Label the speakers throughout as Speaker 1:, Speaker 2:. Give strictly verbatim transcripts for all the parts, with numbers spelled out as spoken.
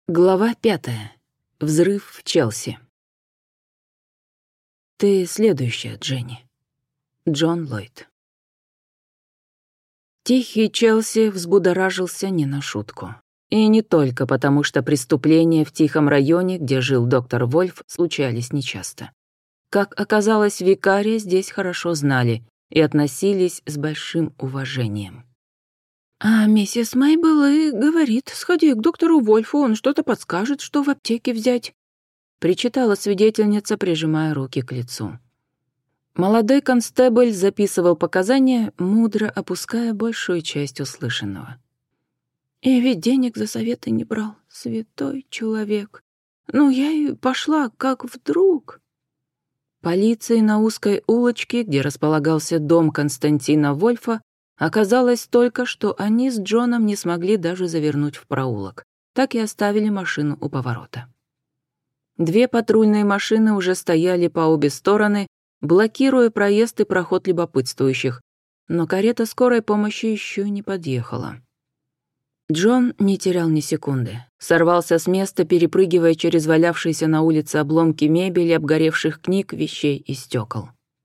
Speaker 1: Глава пятая. Взрыв в Челси. Ты следующая, Дженни. Джон Ллойд. Тихий Челси взбудоражился не на шутку. И не только потому, что преступления в тихом районе, где жил доктор Вольф, случались нечасто. Как оказалось, викария здесь хорошо знали и относились с большим уважением. «А миссис Мейбл и говорит, сходи к доктору Вольфу, он что-то подскажет, что в аптеке взять», — причитала свидетельница, прижимая руки к лицу. Молодой констебль записывал показания, мудро опуская большую часть услышанного. «И ведь денег за советы не брал, святой человек. Ну, я и пошла, как вдруг...» Полиции на узкой улочке, где располагался дом Константина Вольфа, оказалось только, что они с Джоном не смогли даже завернуть в проулок. Так и оставили машину у поворота. Две патрульные машины уже стояли по обе стороны, блокируя проезд и проход любопытствующих, но карета скорой помощи еще не подъехала. Джон не терял ни секунды. Сорвался с места, перепрыгивая через валявшиеся на улице обломки мебели, обгоревших книг, вещей и стекол.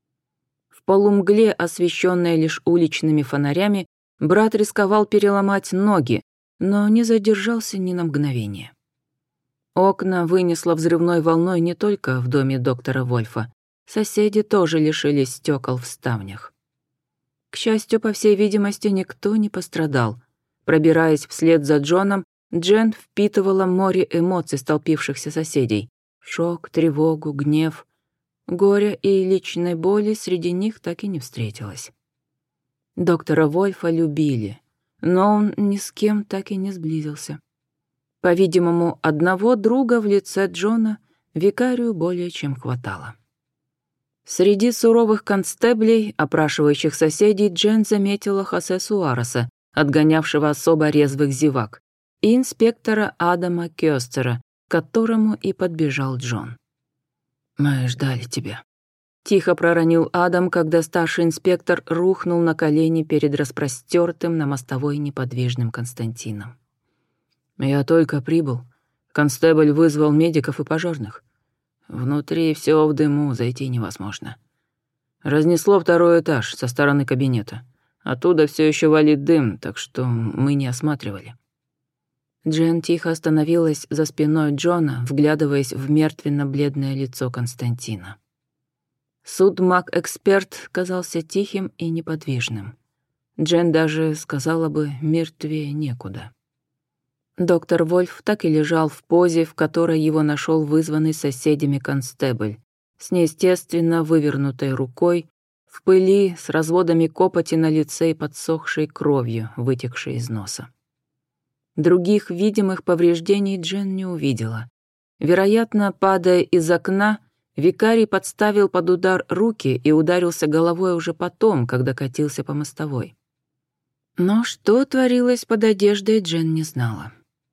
Speaker 1: В полумгле, освещенной лишь уличными фонарями, брат рисковал переломать ноги, но не задержался ни на мгновение. Окна вынесло взрывной волной не только в доме доктора Вольфа. Соседи тоже лишились стекол в ставнях. К счастью, по всей видимости, никто не пострадал. Пробираясь вслед за Джоном, Джен впитывала море эмоций столпившихся соседей. Шок, тревогу, гнев. Горя и личной боли среди них так и не встретилось. Доктора Вольфа любили, но он ни с кем так и не сблизился. По-видимому, одного друга в лице Джона викарию более чем хватало. Среди суровых констеблей, опрашивающих соседей, Джен заметила Хосе Суареса, отгонявшего особо резвых зевак, и инспектора Адама Кёстера, к которому и подбежал Джон. «Мы ждали тебя», — тихо проронил Адам, когда старший инспектор рухнул на колени перед распростертым на мостовой неподвижным Константином. «Я только прибыл. Констебль вызвал медиков и пожарных. Внутри все в дыму, зайти невозможно. Разнесло второй этаж со стороны кабинета. Оттуда все еще валит дым, так что мы не осматривали». Джен тихо остановилась за спиной Джона, вглядываясь в мертвенно-бледное лицо Константина. Судмаг-эксперт казался тихим и неподвижным. Джен даже сказала бы, мертвее некуда. Доктор Вольф так и лежал в позе, в которой его нашел вызванный соседями констебль, с неестественно вывернутой рукой, в пыли, с разводами копоти на лице и подсохшей кровью, вытекшей из носа. Других видимых повреждений Джен не увидела. Вероятно, падая из окна, викарий подставил под удар руки и ударился головой уже потом, когда катился по мостовой. Но что творилось под одеждой, Джен не знала.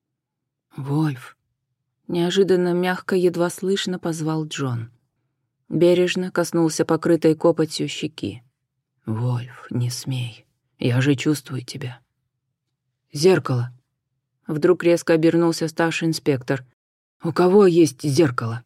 Speaker 1: «Вольф», — неожиданно мягко, едва слышно позвал Джон. Бережно коснулся покрытой копотью щеки. «Вольф, не смей. Я же чувствую тебя». «Зеркало». Вдруг резко обернулся старший инспектор. «У кого есть зеркало?»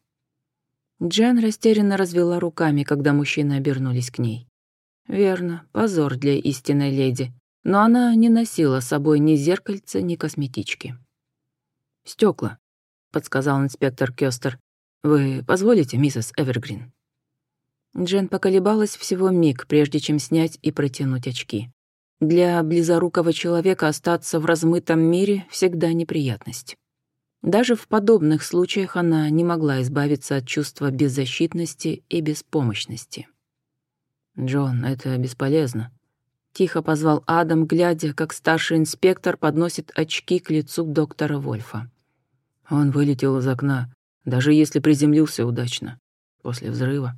Speaker 1: Джен растерянно развела руками, когда мужчины обернулись к ней. Верно, позор для истинной леди, но она не носила с собой ни зеркальца, ни косметички. «Стекла», — подсказал инспектор Кёстер. «Вы позволите, миссис Эвергрин?» Джен поколебалась всего миг, прежде чем снять и протянуть очки. Для близорукого человека остаться в размытом мире всегда неприятность. Даже в подобных случаях она не могла избавиться от чувства беззащитности и беспомощности. «Джон, это бесполезно», — тихо позвал Адам, глядя, как старший инспектор подносит очки к лицу доктора Вольфа. Он вылетел из окна, даже если приземлился удачно, после взрыва.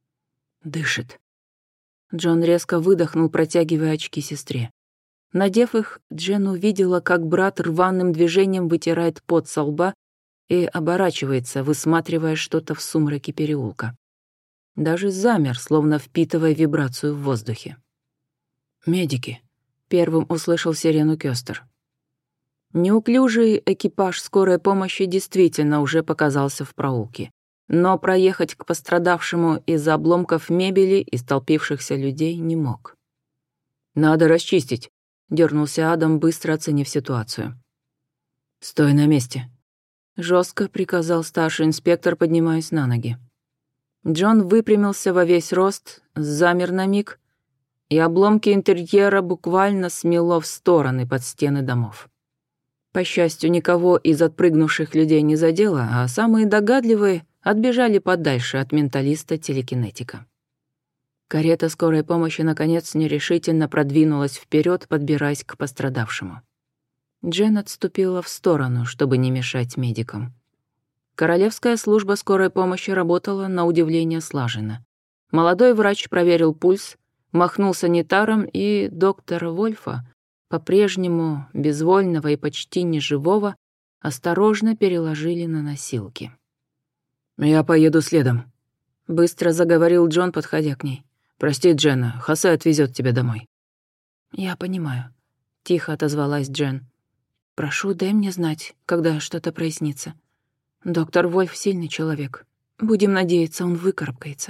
Speaker 1: «Дышит». Джон резко выдохнул, протягивая очки сестре. Надев их, Джен увидела, как брат рваным движением вытирает пот со лба и оборачивается, высматривая что-то в сумраке переулка. Даже замер, словно впитывая вибрацию в воздухе. «Медики», — первым услышал сирену Кёстер. Неуклюжий экипаж скорой помощи действительно уже показался в проулке. Но проехать к пострадавшему из-за обломков мебели и столпившихся людей не мог. «Надо расчистить», — дернулся Адам, быстро оценив ситуацию. «Стой на месте», — жестко приказал старший инспектор, поднимаясь на ноги. Джон выпрямился во весь рост, замер на миг, и обломки интерьера буквально смело в стороны под стены домов. По счастью, никого из отпрыгнувших людей не задело, а самые догадливые отбежали подальше от менталиста-телекинетика. Карета скорой помощи, наконец, нерешительно продвинулась вперед, подбираясь к пострадавшему. Джен отступила в сторону, чтобы не мешать медикам. Королевская служба скорой помощи работала на удивление слаженно. Молодой врач проверил пульс, махнул санитаром, и доктора Вольфа, по-прежнему безвольного и почти неживого, осторожно переложили на носилки. «Я поеду следом», — быстро заговорил Джон, подходя к ней. «Прости, Дженна, Хосе отвезет тебя домой». «Я понимаю», — тихо отозвалась Джен. «Прошу, дай мне знать, когда что-то прояснится. Доктор Вольф сильный человек. Будем надеяться, он выкарабкается».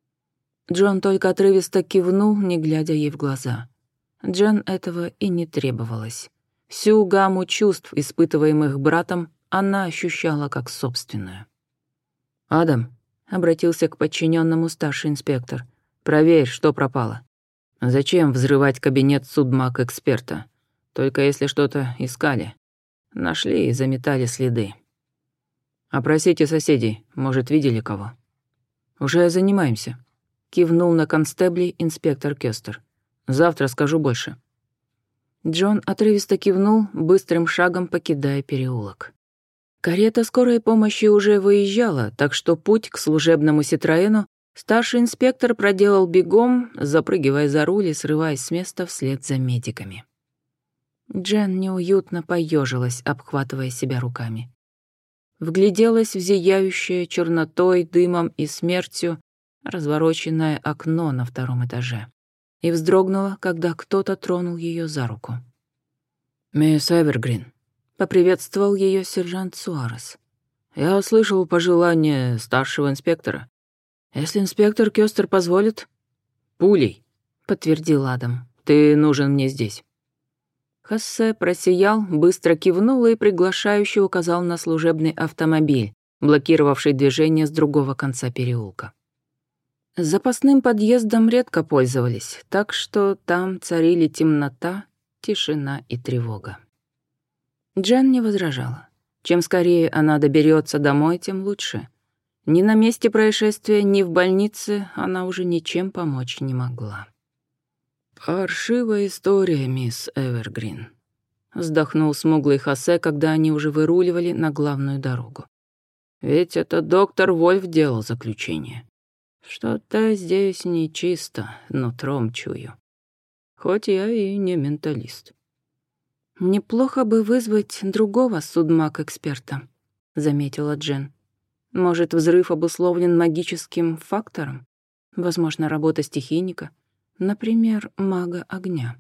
Speaker 1: Джон только отрывисто кивнул, не глядя ей в глаза. Джен этого и не требовалось. Всю гамму чувств, испытываемых братом, она ощущала как собственную. «Адам», — обратился к подчиненному старший инспектор, — «проверь, что пропало. Зачем взрывать кабинет судмаг-эксперта? Только если что-то искали. Нашли и заметали следы. Опросите соседей, может, видели кого?» «Уже занимаемся», — кивнул на констеблей инспектор Кёстер. «Завтра скажу больше». Джон отрывисто кивнул, быстрым шагом покидая переулок. Карета скорой помощи уже выезжала, так что путь к служебному Ситроэну старший инспектор проделал бегом, запрыгивая за руль и срываясь с места вслед за медиками. Джен неуютно поежилась, обхватывая себя руками. Вгляделась в зияющее чернотой, дымом и смертью развороченное окно на втором этаже и вздрогнула, когда кто-то тронул ее за руку. «Мисс Эвергрин», — поприветствовал ее сержант Суарес. «Я услышал пожелание старшего инспектора. Если инспектор Кёстер позволит...» «Пулей», — подтвердил Адам. «Ты нужен мне здесь». Хосе просиял, быстро кивнул и приглашающе указал на служебный автомобиль, блокировавший движение с другого конца переулка. Запасным подъездом редко пользовались, так что там царили темнота, тишина и тревога. Джен не возражала. Чем скорее она доберется домой, тем лучше. Ни на месте происшествия, ни в больнице она уже ничем помочь не могла. «Паршивая история, мисс Эвергрин», — вздохнул смуглый Хосе, когда они уже выруливали на главную дорогу. «Ведь это доктор Вольф делал заключение. Что-то здесь нечисто, нутром чую. Хоть я и не менталист». «Неплохо бы вызвать другого судмаг-эксперта», — заметила Джен. «Может, взрыв обусловлен магическим фактором? Возможно, работа стихийника, например, мага огня».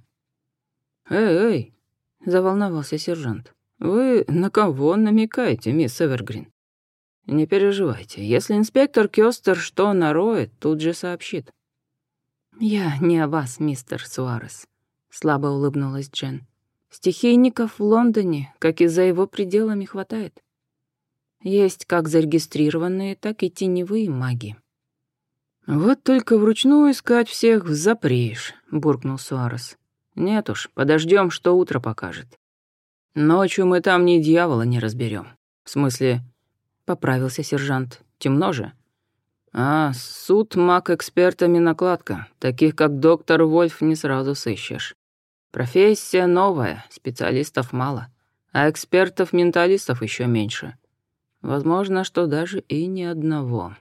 Speaker 1: «Эй, эй!» — заволновался сержант. «Вы на кого намекаете, мисс Эвергрин? Не переживайте, если инспектор Кёстер что нароет, тут же сообщит». «Я не о вас, мистер Суарес», — слабо улыбнулась Джен. «Стихийников в Лондоне, как и за его пределами, хватает. Есть как зарегистрированные, так и теневые маги». «Вот только вручную искать всех запрешь», — буркнул Суарес. «Нет уж, подождем, что утро покажет. Ночью мы там ни дьявола не разберем. В смысле...» — поправился сержант. «Темно же?» «А, суд маг-экспертами накладка. Таких, как доктор Вольф, не сразу сыщешь. Профессия новая, специалистов мало, а экспертов-менталистов еще меньше. Возможно, что даже и ни одного».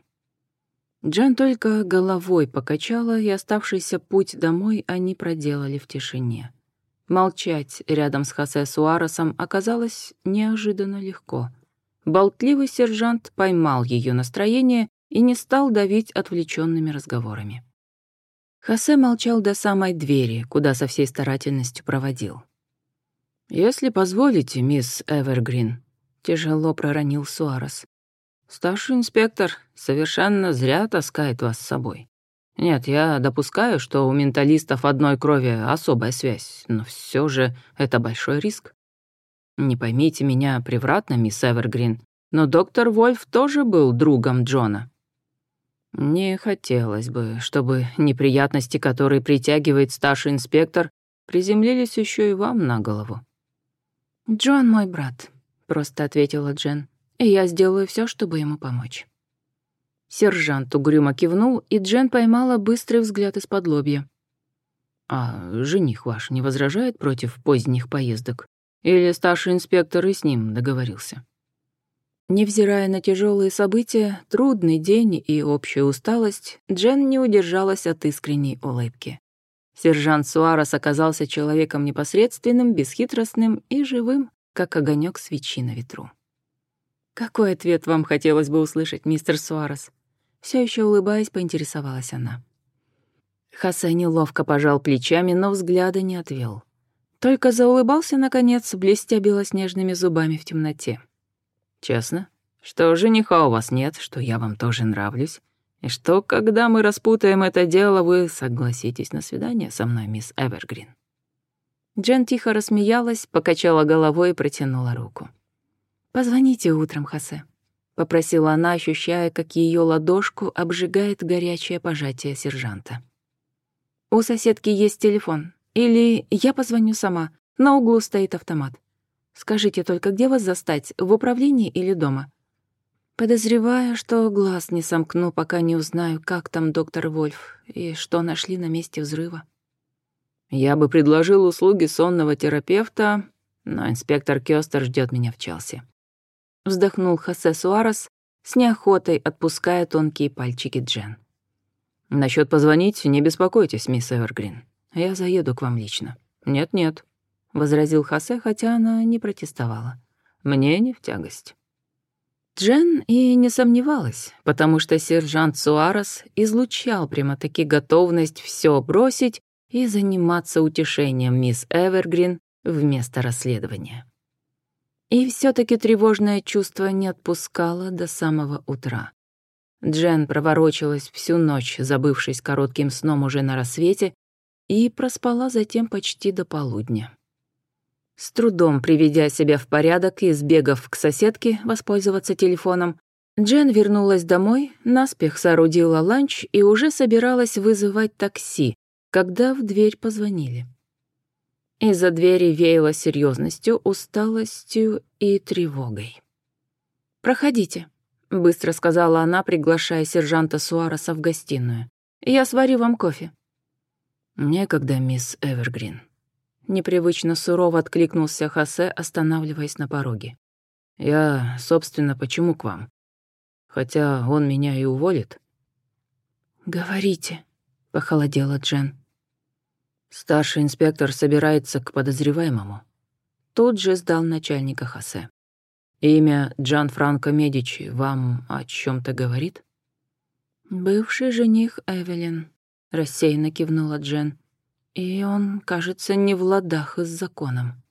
Speaker 1: Джен только головой покачала, и оставшийся путь домой они проделали в тишине. Молчать рядом с Хосе Суаресом оказалось неожиданно легко. Болтливый сержант поймал ее настроение и не стал давить отвлеченными разговорами. Хосе молчал до самой двери, куда со всей старательностью проводил. «Если позволите, мисс Эвергрин», — тяжело проронил Суарес. «Старший инспектор совершенно зря таскает вас с собой. Нет, я допускаю, что у менталистов одной крови особая связь, но все же это большой риск. Не поймите меня превратно, мисс Эвергрин, но доктор Вольф тоже был другом Джона. Не хотелось бы, чтобы неприятности, которые притягивает старший инспектор, приземлились еще и вам на голову».
Speaker 2: «Джон мой брат», — просто ответила Джен, «и я сделаю все, чтобы ему помочь».
Speaker 1: Сержант угрюмо кивнул, и Джен поймала быстрый взгляд из-под лобья. «А жених ваш не возражает против поздних поездок? Или старший инспектор и с ним договорился?»
Speaker 2: Невзирая на тяжелые события, трудный день и общую усталость, Джен не удержалась от искренней улыбки. Сержант Суарес оказался человеком непосредственным, бесхитростным и живым, как огонек свечи на ветру. «Какой ответ вам хотелось бы услышать, мистер Суарес?» Все еще улыбаясь, поинтересовалась она.
Speaker 1: Хосе неловко пожал плечами, но взгляда не отвел. Только заулыбался, наконец, блестя белоснежными зубами в темноте. «Честно? Что жениха у вас нет, что я вам тоже нравлюсь, и что, когда мы распутаем это дело, вы согласитесь на свидание со мной, мисс Эвергрин?»
Speaker 2: Джен тихо рассмеялась, покачала головой и протянула руку. «Позвоните утром, Хосе», — попросила она, ощущая, как ее ладошку обжигает горячее пожатие сержанта. «У соседки есть телефон. Или я позвоню сама. На углу стоит автомат. Скажите только, где вас застать, в управлении или дома? Подозреваю, что глаз не сомкну, пока не узнаю, как там доктор Вольф и что нашли на месте взрыва».
Speaker 1: «Я бы предложил услуги сонного терапевта, но инспектор Кёстер ждет меня в Челси».
Speaker 2: Вздохнул Хосе Суарес, с неохотой отпуская тонкие пальчики Джен.
Speaker 1: «Насчёт позвонить не беспокойтесь, мисс Эвергрин. Я заеду к вам лично». «Нет-нет», — возразил Хосе, хотя она не протестовала. «Мне не в тягость». Джен и не сомневалась, потому что сержант Суарес излучал прямо-таки готовность всё бросить и заниматься утешением мисс Эвергрин вместо расследования. И всё-таки тревожное чувство не отпускало до самого утра. Джен проворочилась всю ночь, забывшись коротким сном уже на рассвете, и проспала затем почти до полудня. С трудом приведя себя в порядок и сбегав к соседке воспользоваться телефоном, Джен вернулась домой, наспех соорудила ланч и уже собиралась вызывать такси, когда в дверь позвонили. Из-за двери веяло серьезностью, усталостью и тревогой. «Проходите», — быстро сказала она, приглашая сержанта Суареса в гостиную. «Я сварю вам кофе». «Некогда, мисс Эвергрин». Непривычно сурово откликнулся Хосе, останавливаясь на пороге. «Я, собственно, почему к вам? Хотя он меня и уволит».
Speaker 2: «Говорите», — похолодела Джен.
Speaker 1: Старший инспектор собирается к подозреваемому. Тут же сдал начальника Хосе. Имя Джанфранко Медичи вам о чем-то говорит?
Speaker 2: «Бывший жених Эвелин», — рассеянно кивнула Джен. «И он, кажется, не в ладах с законом».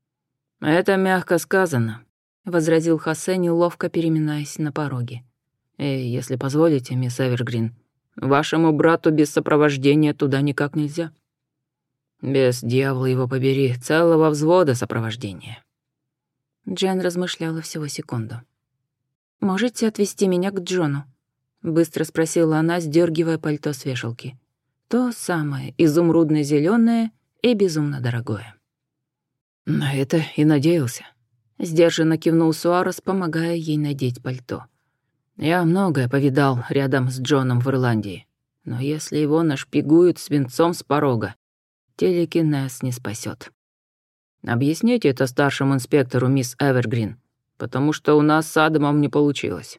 Speaker 1: «Это мягко сказано», — возразил Хосе, неловко переминаясь на пороге. «И, если позволите, мисс Эвергрин, вашему брату без сопровождения туда никак нельзя. Без, дьявола его побери, целого взвода сопровождения».
Speaker 2: Джен размышляла всего секунду. «Можете отвезти меня к Джону?» — быстро спросила она, сдергивая пальто с вешалки. То самое изумрудно-зелёное и безумно дорогое.
Speaker 1: «На это и надеялся», —
Speaker 2: сдержанно кивнул Суарес, помогая ей надеть пальто.
Speaker 1: «Я многое повидал рядом с Джоном в Ирландии, но если его нашпигуют свинцом с порога, телекинез не спасет. Объясните это старшему инспектору, мисс Эвергрин, потому что у нас с Адамом не получилось».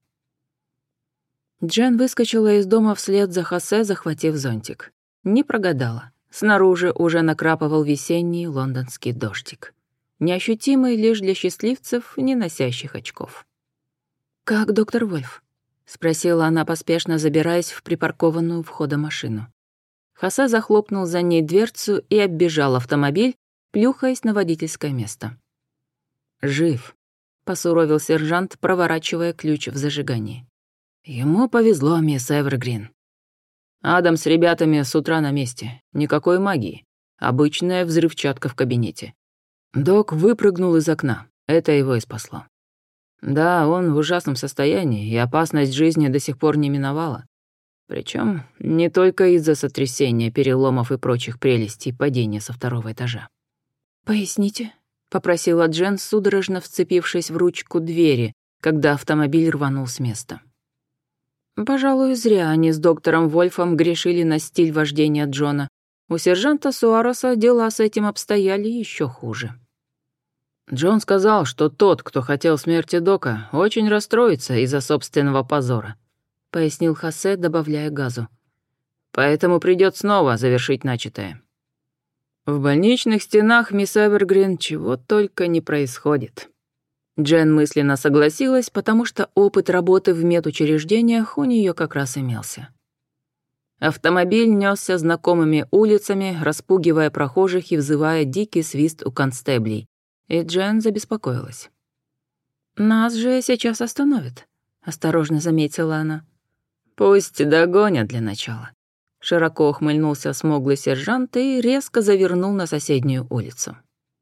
Speaker 2: Джен выскочила из дома вслед за Хосе, захватив зонтик. Не прогадала. Снаружи уже накрапывал весенний лондонский дождик, неощутимый лишь для счастливцев, не носящих очков. «Как доктор Вольф?» — спросила она, поспешно забираясь в припаркованную у входа машину. Хосе захлопнул за ней дверцу и оббежал автомобиль, плюхаясь на водительское место.
Speaker 1: «Жив», — посуровил сержант, проворачивая ключ в зажигании. «Ему повезло, мисс Эвергрин. Адам с ребятами с утра на месте. Никакой магии. Обычная взрывчатка в кабинете. Док выпрыгнул из окна. Это его и спасло. Да, он в ужасном состоянии, и опасность жизни до сих пор не миновала. Причем не только из-за сотрясения, переломов и прочих прелестей падения со второго этажа.
Speaker 2: «Поясните?» — попросила Джен, судорожно вцепившись в ручку двери, когда автомобиль рванул с места. Пожалуй, зря они с доктором Вольфом грешили на стиль вождения Джона. У сержанта Суареса дела с этим обстояли еще хуже.
Speaker 1: Джон сказал, что тот, кто хотел смерти Дока, очень расстроится из-за собственного позора, пояснил Хосе, добавляя газу. Поэтому придёт снова завершить начатое. В больничных стенах, мисс Эвергрин, чего только не происходит. Джен мысленно согласилась, потому что опыт работы в медучреждениях у нее как раз имелся. Автомобиль несся знакомыми улицами, распугивая прохожих и взывая дикий свист у констеблей, и Джен забеспокоилась.
Speaker 2: «Нас же сейчас остановят», — осторожно заметила она.
Speaker 1: «Пусть догонят для начала». Широко ухмыльнулся смуглый сержант и резко завернул на соседнюю улицу.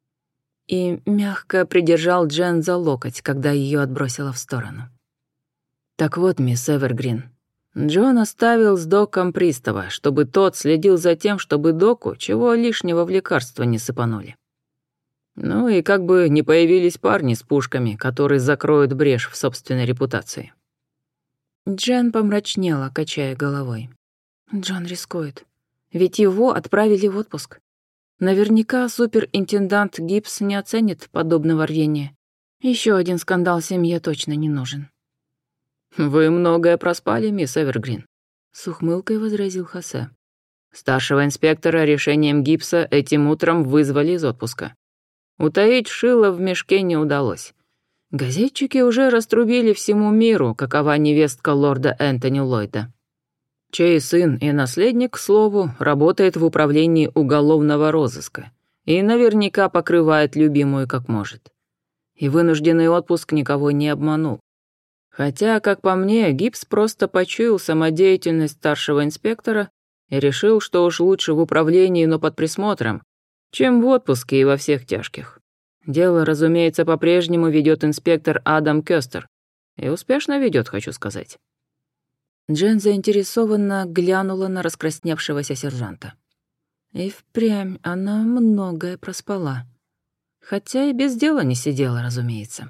Speaker 2: И мягко придержал Джен за локоть, когда ее отбросило в сторону.
Speaker 1: «Так вот, мисс Эвергрин, Джон оставил с Доком пристава, чтобы тот следил за тем, чтобы Доку чего лишнего в лекарства не сыпанули. Ну и как бы не появились парни с пушками, которые закроют брешь в собственной репутации».
Speaker 2: Джен помрачнела, качая головой. Джон рискует. Ведь его отправили в отпуск. Наверняка суперинтендант Гибс не оценит подобного рвения. Еще один скандал семье точно не нужен.
Speaker 1: «Вы многое проспали, мисс Эвергрин», —
Speaker 2: с ухмылкой возразил Хосе.
Speaker 1: «Старшего инспектора решением Гибса этим утром вызвали из отпуска. Утаить шило в мешке не удалось. Газетчики уже раструбили всему миру, какова невестка лорда Энтони Ллойда, чей сын и наследник, к слову, работает в управлении уголовного розыска и наверняка покрывает любимую как может. И вынужденный отпуск никого не обманул. Хотя, как по мне, Гибс просто почуял самодеятельность старшего инспектора и решил, что уж лучше в управлении, но под присмотром, чем в отпуске и во всех тяжких. Дело, разумеется, по-прежнему ведет инспектор Адам Кёстер. И успешно ведет, хочу сказать.
Speaker 2: Джен заинтересованно глянула на раскрасневшегося сержанта. И впрямь она многое проспала. Хотя и без дела не сидела, разумеется.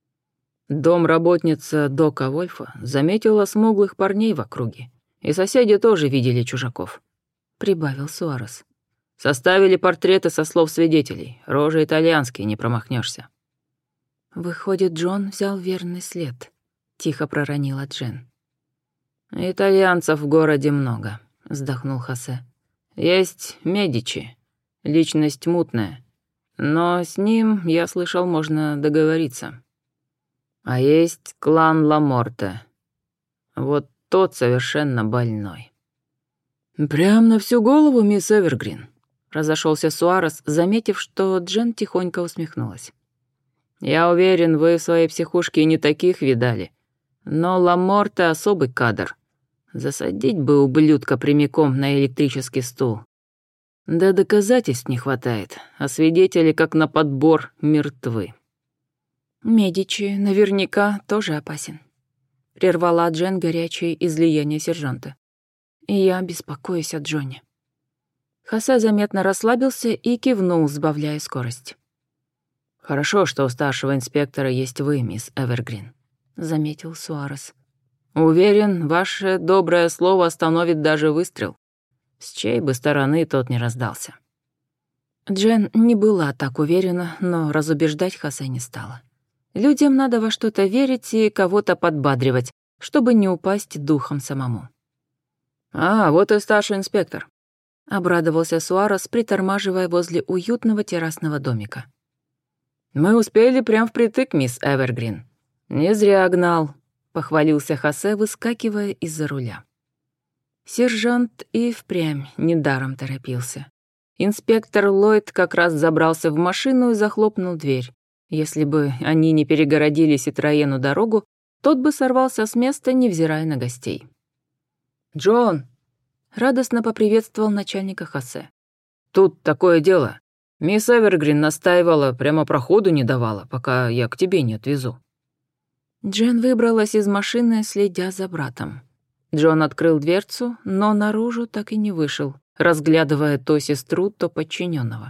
Speaker 1: Домработница Дока Вольфа заметила смуглых парней в округе, и соседи тоже видели чужаков, — прибавил Суарес. Составили портреты со слов свидетелей. Рожи итальянские, не промахнешься.
Speaker 2: «Выходит, Джон взял верный след», — тихо проронила Джен.
Speaker 1: «Итальянцев в городе много», — вздохнул Хосе. «Есть Медичи, личность мутная, но с ним, я слышал, можно договориться. А есть клан Ламорте. Вот тот совершенно больной». «Прям на всю голову, мисс Эвергрин», — разошелся Суарес, заметив, что Джен тихонько усмехнулась. «Я уверен, вы в своей психушке не таких видали. Но Ламорте особый кадр. Засадить бы ублюдка прямиком на электрический стул. Да доказательств не хватает, а свидетели, как на подбор, мертвы».
Speaker 2: «Медичи наверняка тоже опасен», — прервала Джен горячее излияние сержанта. «И я беспокоюсь о Джоне». Хосе заметно расслабился и кивнул, сбавляя скорость.
Speaker 1: «Хорошо, что у старшего инспектора есть вы, мисс Эвергрин», — заметил Суарес. «Уверен, ваше доброе слово остановит даже выстрел. С чьей бы стороны тот не раздался».
Speaker 2: Джен не была так уверена, но разубеждать Хосе не стала. Людям надо во что-то верить и кого-то подбадривать, чтобы не упасть духом самому.
Speaker 1: «А, вот и старший инспектор»,
Speaker 2: — обрадовался Суарес, притормаживая возле уютного террасного домика.
Speaker 1: «Мы успели прям впритык, мисс Эвергрин. Не зря гнал», — похвалился Хосе, выскакивая из-за руля.
Speaker 2: Сержант и впрямь недаром торопился.
Speaker 1: Инспектор Ллойд как раз забрался в машину и захлопнул дверь. Если бы они не перегородили Ситроену дорогу, тот бы сорвался с места, невзирая на гостей. «Джон!» — радостно поприветствовал начальника Хосе. «Тут такое дело. Мисс Эвергрин настаивала, прямо проходу не давала, пока я к тебе не отвезу».
Speaker 2: Джен выбралась из машины, следя за братом. Джон открыл дверцу, но наружу так и не вышел, разглядывая то сестру, то подчиненного.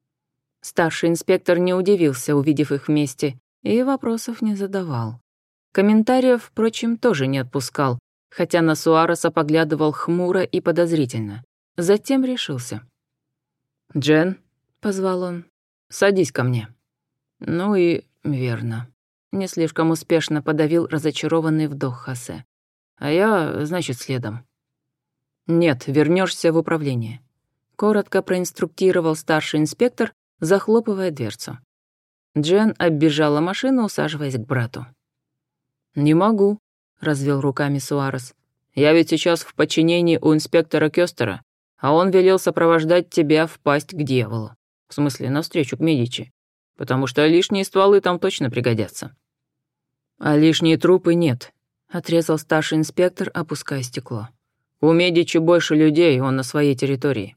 Speaker 2: Старший инспектор не удивился, увидев их вместе, и вопросов не задавал. Комментариев, впрочем, тоже не отпускал, хотя на Суареса поглядывал хмуро и подозрительно. Затем решился.
Speaker 1: «Джен»,
Speaker 2: — позвал он,
Speaker 1: — «садись ко мне». «Ну и верно». Не слишком успешно подавил разочарованный вдох Хосе. «А я, значит, следом». «Нет, вернешься в управление», — коротко проинструктировал старший инспектор, захлопывая дверцу. Джен оббежала машину, усаживаясь к брату. «Не могу», — развел руками Суарес. «Я ведь сейчас в подчинении у инспектора Кёстера, а он велел сопровождать тебя в пасть к дьяволу. В смысле, навстречу к Медичи. Потому что лишние стволы там точно пригодятся». «А лишние трупы нет», — отрезал старший инспектор, опуская стекло. «У Медичи больше людей, он на своей территории.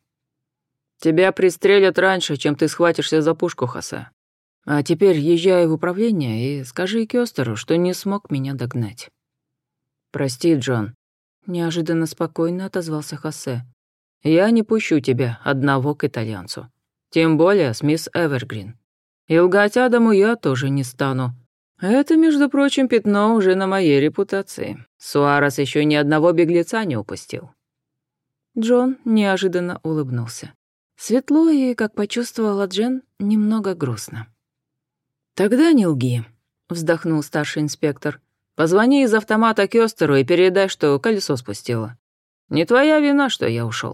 Speaker 1: Тебя пристрелят раньше, чем ты схватишься за пушку, Хосе. А теперь езжай в управление и скажи Кёстеру, что не смог меня догнать». «Прости, Джон», — неожиданно спокойно отозвался Хосе. «Я не пущу тебя одного к итальянцу. Тем более с мисс Эвергрин. И лгать Адаму я тоже не стану. Это, между прочим, пятно уже на моей репутации. Суарес еще ни одного беглеца не упустил».
Speaker 2: Джон неожиданно улыбнулся. Светло и, как почувствовала Джен, немного грустно.
Speaker 1: «Тогда не лги», — вздохнул старший инспектор. «Позвони из автомата Кёстеру и передай, что колесо спустило. Не твоя вина, что я ушел».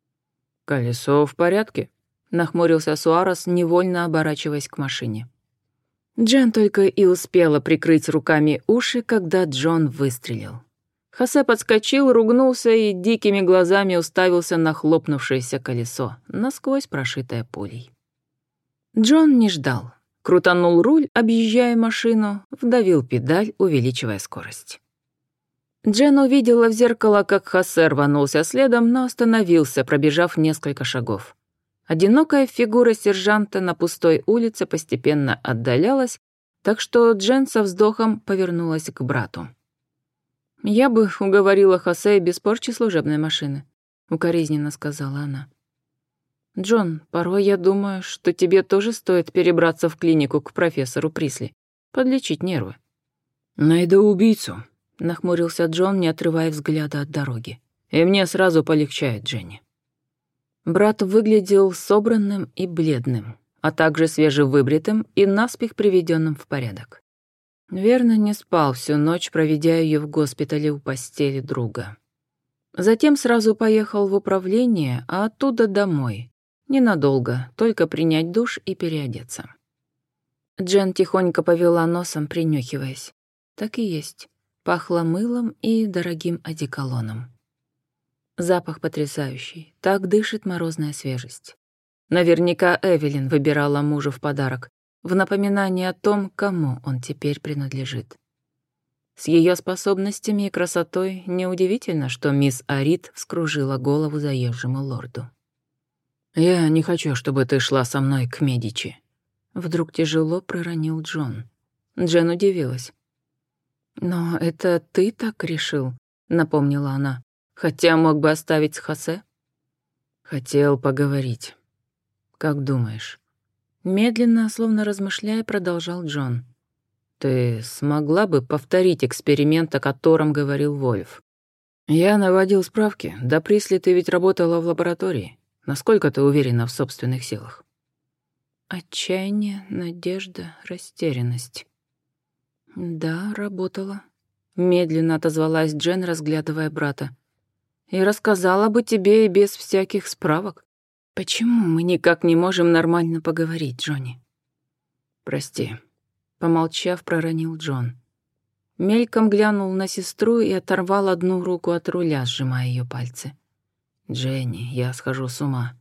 Speaker 1: «Колесо в порядке?» — нахмурился Суарес, невольно оборачиваясь к машине.
Speaker 2: Джен только и успела прикрыть руками уши, когда Джон выстрелил.
Speaker 1: Хосе подскочил, ругнулся и дикими глазами уставился на хлопнувшееся колесо, насквозь прошитое пулей.
Speaker 2: Джон не ждал.
Speaker 1: Крутанул руль, объезжая машину, вдавил педаль, увеличивая скорость. Джен увидела в зеркало, как Хосе рванулся следом, но остановился, пробежав несколько шагов. Одинокая фигура сержанта на пустой улице постепенно отдалялась, так что Джен со вздохом повернулась к брату. «Я бы уговорила Хосе без порчи служебной машины», — укоризненно сказала она. «Джон, порой я думаю, что тебе тоже стоит перебраться в клинику к профессору Присли, подлечить нервы». «Найду убийцу»,
Speaker 2: — нахмурился Джон, не отрывая взгляда от дороги.
Speaker 1: «И мне сразу полегчает, Дженни».
Speaker 2: Брат выглядел собранным и бледным, а также свежевыбритым и наспех приведенным в порядок. Верно, не спал всю ночь, проведя ее в госпитале у постели друга. Затем сразу поехал в управление, а оттуда домой. Ненадолго, только принять душ и переодеться. Джен тихонько повела носом, принюхиваясь. Так и есть. Пахло мылом и дорогим одеколоном. Запах потрясающий. Так дышит морозная свежесть. Наверняка Эвелин выбирала мужу в подарок, в напоминание о том, кому он теперь принадлежит. С ее способностями и красотой неудивительно, что мисс Арит вскружила голову заезжему лорду.
Speaker 1: «Я не хочу, чтобы ты шла со мной к Медичи», —
Speaker 2: вдруг тяжело проронил Джон. Джен удивилась. «Но это ты так решил?» — напомнила она. «Хотя мог бы оставить с Хосе?»
Speaker 1: «Хотел поговорить. Как думаешь?»
Speaker 2: Медленно, словно размышляя, продолжал Джон.
Speaker 1: «Ты смогла бы повторить эксперимент, о котором говорил Вольф? Я наводил справки. До Присли ты ведь работала в лаборатории. Насколько ты уверена в собственных силах?»
Speaker 2: Отчаяние, надежда, растерянность. «Да, работала», — медленно отозвалась Джен, разглядывая брата. «И рассказала бы тебе и без всяких справок. Почему мы никак не можем нормально поговорить, Джонни?»
Speaker 1: «Прости»,
Speaker 2: — помолчав, проронил Джон. Мельком глянул на сестру и оторвал одну руку от руля, сжимая ее пальцы.
Speaker 1: «Дженни, я схожу с ума.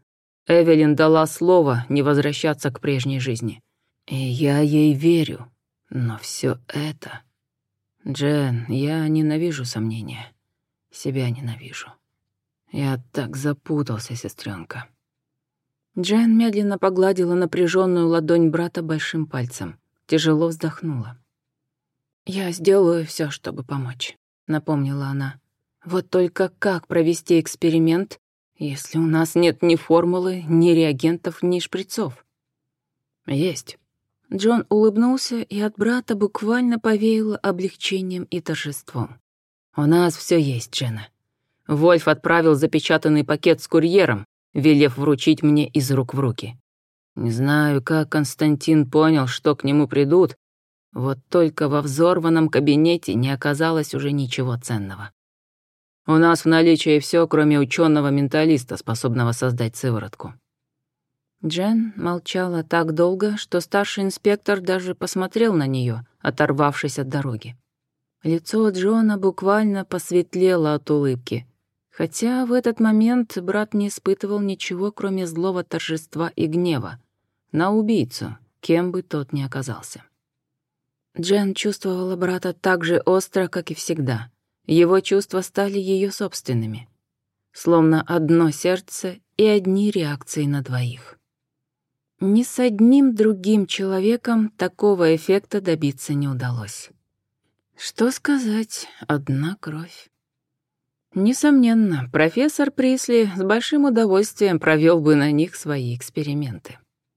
Speaker 1: Эвелин дала слово не возвращаться к прежней жизни. И я ей верю. Но все это... Джен, я ненавижу сомнения. Себя ненавижу. Я так запутался, сестренка.
Speaker 2: Джен медленно погладила напряженную ладонь брата большим пальцем. Тяжело вздохнула. «Я сделаю все, чтобы помочь», — напомнила она. «Вот только как провести эксперимент, если у нас нет ни формулы, ни реагентов, ни шприцов?»
Speaker 1: «Есть».
Speaker 2: Джон улыбнулся, и от брата буквально повеяло облегчением и торжеством.
Speaker 1: «У нас все есть, Джена. Вольф отправил запечатанный пакет с курьером, велев вручить мне из рук в руки. Не знаю, как Константин понял, что к нему придут, вот только во взорванном кабинете не оказалось уже ничего ценного. У нас в наличии все, кроме ученого-менталиста, способного создать сыворотку».
Speaker 2: Джен молчала так долго, что старший инспектор даже посмотрел на нее, оторвавшись от дороги. Лицо Джона буквально посветлело от улыбки, хотя в этот момент брат не испытывал ничего, кроме злого торжества и гнева на убийцу, кем бы тот ни оказался. Джен чувствовала брата так же остро, как и всегда. Его чувства стали ее собственными. Словно одно сердце и одни реакции на двоих. Ни с одним другим человеком такого эффекта добиться не удалось. Что сказать, одна кровь. Несомненно, профессор Присли с большим удовольствием провел бы на них свои эксперименты.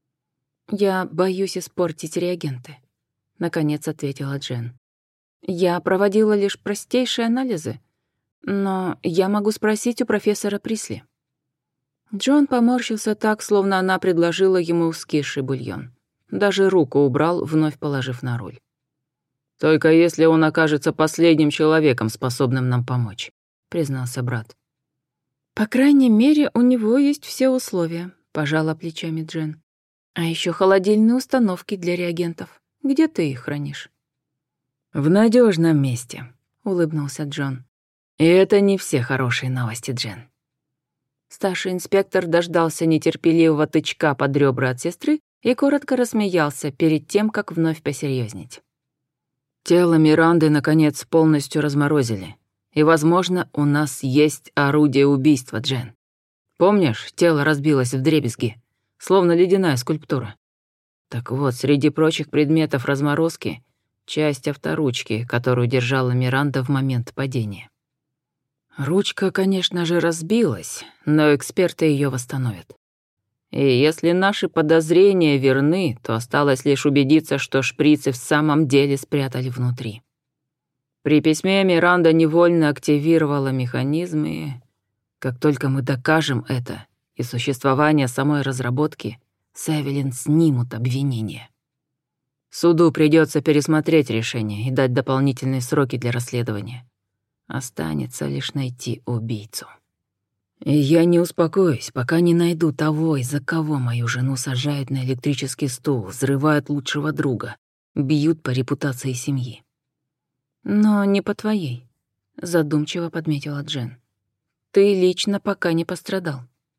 Speaker 2: «Я боюсь испортить реагенты», — наконец ответила Джен. «Я проводила лишь простейшие анализы, но я могу спросить у профессора Присли». Джон поморщился так, словно она предложила ему скисший бульон. Даже руку убрал, вновь положив на руль.
Speaker 1: «Только если он окажется последним человеком, способным нам помочь», — признался брат.
Speaker 2: «По крайней мере, у него есть все условия», — пожала плечами Джен. «А еще холодильные установки для реагентов. Где ты их хранишь?»
Speaker 1: «В надежном месте»,
Speaker 2: — улыбнулся Джон.
Speaker 1: «И это не все хорошие новости, Джен».
Speaker 2: Старший инспектор дождался нетерпеливого тычка под ребра от сестры и коротко рассмеялся перед тем, как вновь посерьезнеть.
Speaker 1: «Тело Миранды, наконец, полностью разморозили. И, возможно, у нас есть орудие убийства, Джен. Помнишь, тело разбилось вдребезги, словно ледяная скульптура? Так вот, среди прочих предметов разморозки — часть авторучки, которую держала Миранда в момент падения. Ручка, конечно же, разбилась, но эксперты ее восстановят. И если наши подозрения верны, то осталось лишь убедиться, что шприцы в самом деле спрятали внутри. При письме Миранда невольно активировала механизм, и как только мы докажем это и существование самой разработки, с Эвелин снимут обвинения. Суду придется пересмотреть решение и дать дополнительные сроки для расследования. Останется лишь найти убийцу. И я не успокоюсь, пока не найду того, из-за кого мою жену сажают на электрический стул, взрывают лучшего друга, бьют по репутации семьи.
Speaker 2: «Но не по твоей», — задумчиво подметила Джен. «Ты лично пока не пострадал».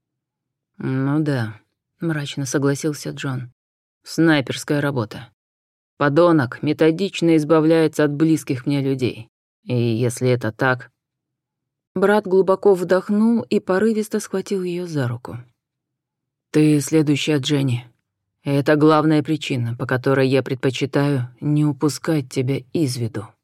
Speaker 1: «Ну да», — мрачно согласился Джон. «Снайперская работа. Подонок методично избавляется от близких мне людей. И если это так...»
Speaker 2: Брат глубоко вдохнул и порывисто схватил ее за руку.
Speaker 1: «Ты следующая, Дженни. Это главная причина, по которой я предпочитаю не упускать тебя из виду».